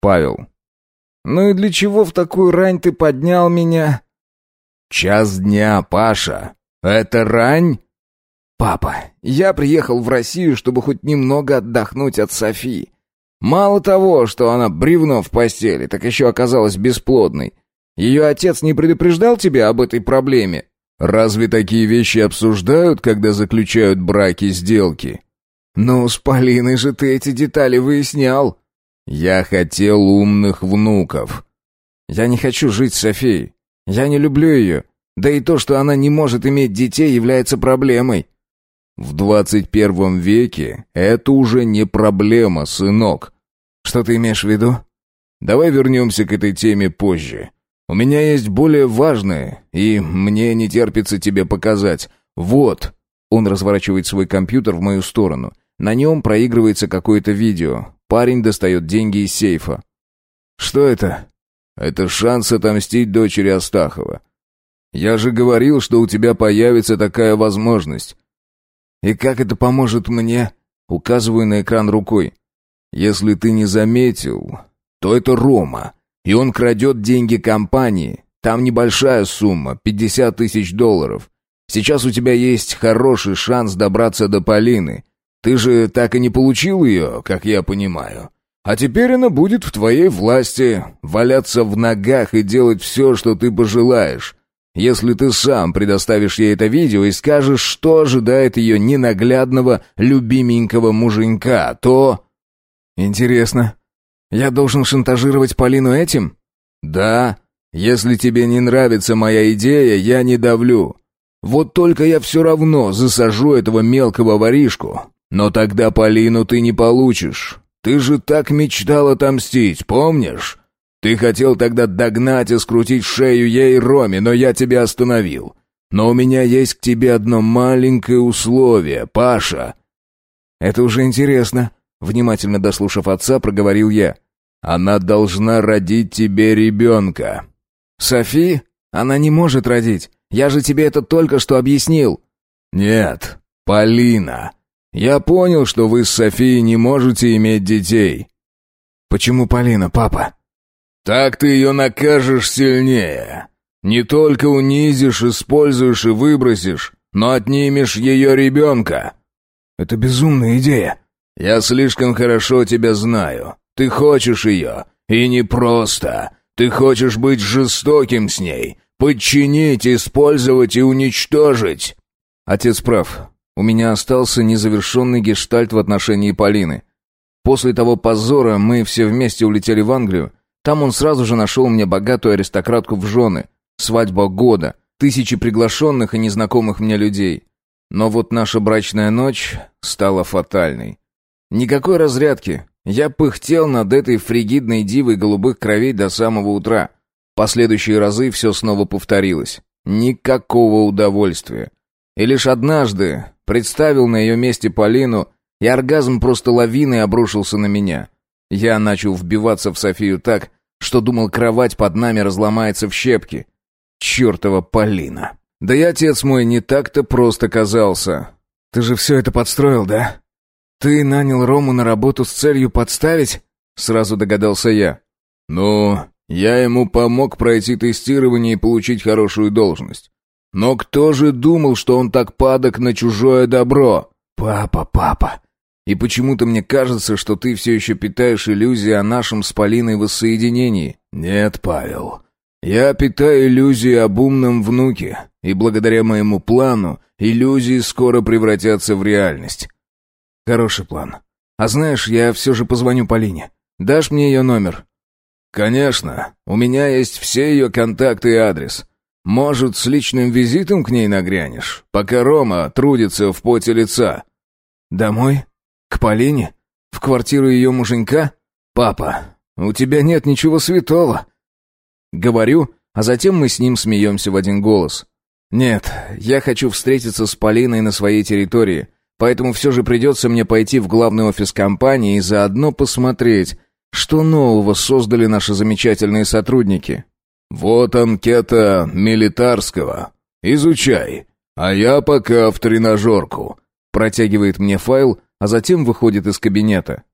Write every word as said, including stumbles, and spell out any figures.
Павел. «Ну и для чего в такую рань ты поднял меня?» «Час дня, Паша. Это рань?» «Папа, я приехал в Россию, чтобы хоть немного отдохнуть от Софии. Мало того, что она бревно в постели, так еще оказалась бесплодной. Ее отец не предупреждал тебя об этой проблеме?» «Разве такие вещи обсуждают, когда заключают браки-сделки?» «Ну, с Полиной же ты эти детали выяснял». «Я хотел умных внуков». «Я не хочу жить с Софией. Я не люблю ее. Да и то, что она не может иметь детей, является проблемой». «В двадцать первом веке это уже не проблема, сынок». «Что ты имеешь в виду?» «Давай вернемся к этой теме позже. У меня есть более важное, и мне не терпится тебе показать. Вот». Он разворачивает свой компьютер в мою сторону. На нем проигрывается какое-то видео. Парень достает деньги из сейфа. «Что это?» «Это шанс отомстить дочери Астахова. Я же говорил, что у тебя появится такая возможность». «И как это поможет мне?» Указываю на экран рукой. «Если ты не заметил, то это Рома, и он крадет деньги компании. Там небольшая сумма, пятьдесят тысяч долларов. Сейчас у тебя есть хороший шанс добраться до Полины. Ты же так и не получил ее, как я понимаю. А теперь она будет в твоей власти, валяться в ногах и делать все, что ты пожелаешь. Если ты сам предоставишь ей это видео и скажешь, что ожидает ее ненаглядного, любименького муженька, то...» «Интересно, я должен шантажировать Полину этим?» «Да. Если тебе не нравится моя идея, я не давлю. Вот только я все равно засажу этого мелкого воришку. Но тогда Полину ты не получишь. Ты же так мечтал отомстить, помнишь? Ты хотел тогда догнать и скрутить шею ей и Роме, но я тебя остановил. Но у меня есть к тебе одно маленькое условие, Паша». «Это уже интересно», — внимательно дослушав отца, проговорил я. «Она должна родить тебе ребенка». «Софи? Она не может родить. Я же тебе это только что объяснил». «Нет, Полина. Я понял, что вы с Софией не можете иметь детей». «Почему Полина, папа?» «Так ты ее накажешь сильнее. Не только унизишь, используешь и выбросишь, но отнимешь ее ребенка». «Это безумная идея». «Я слишком хорошо тебя знаю. Ты хочешь ее. И не просто. Ты хочешь быть жестоким с ней. Подчинить, использовать и уничтожить». Отец прав. У меня остался незавершенный гештальт в отношении Полины. После того позора мы все вместе улетели в Англию. Там он сразу же нашел мне богатую аристократку в жены. Свадьба года. Тысячи приглашенных и незнакомых мне людей. Но вот наша брачная ночь стала фатальной. Никакой разрядки. Я пыхтел над этой фригидной дивой голубых кровей до самого утра. Последующие разы все снова повторилось. Никакого удовольствия. И лишь однажды представил на ее месте Полину, и оргазм просто лавиной обрушился на меня. Я начал вбиваться в Софию так, что думал, кровать под нами разломается в щепки. Чертова Полина. Да и отец мой не так-то просто казался. «Ты же все это подстроил, да? Ты нанял Рому на работу с целью подставить?» Сразу догадался я. «Ну, я ему помог пройти тестирование и получить хорошую должность. Но кто же думал, что он так падок на чужое добро?» «Папа, папа, и почему-то мне кажется, что ты все еще питаешь иллюзии о нашем с Полиной воссоединении». «Нет, Павел, я питаю иллюзии об умном внуке, и благодаря моему плану иллюзии скоро превратятся в реальность». «Хороший план. А знаешь, я все же позвоню Полине. Дашь мне ее номер?» «Конечно. У меня есть все ее контакты и адрес. Может, с личным визитом к ней нагрянешь, пока Рома трудится в поте лица?» «Домой? К Полине? В квартиру ее муженька? Папа, у тебя нет ничего святого». Говорю, а затем мы с ним смеемся в один голос. «Нет, я хочу встретиться с Полиной на своей территории, поэтому все же придется мне пойти в главный офис компании и заодно посмотреть, что нового создали наши замечательные сотрудники». «Вот анкета Милитарского. Изучай. А я пока в тренажерку». Протягивает мне файл, а затем выходит из кабинета.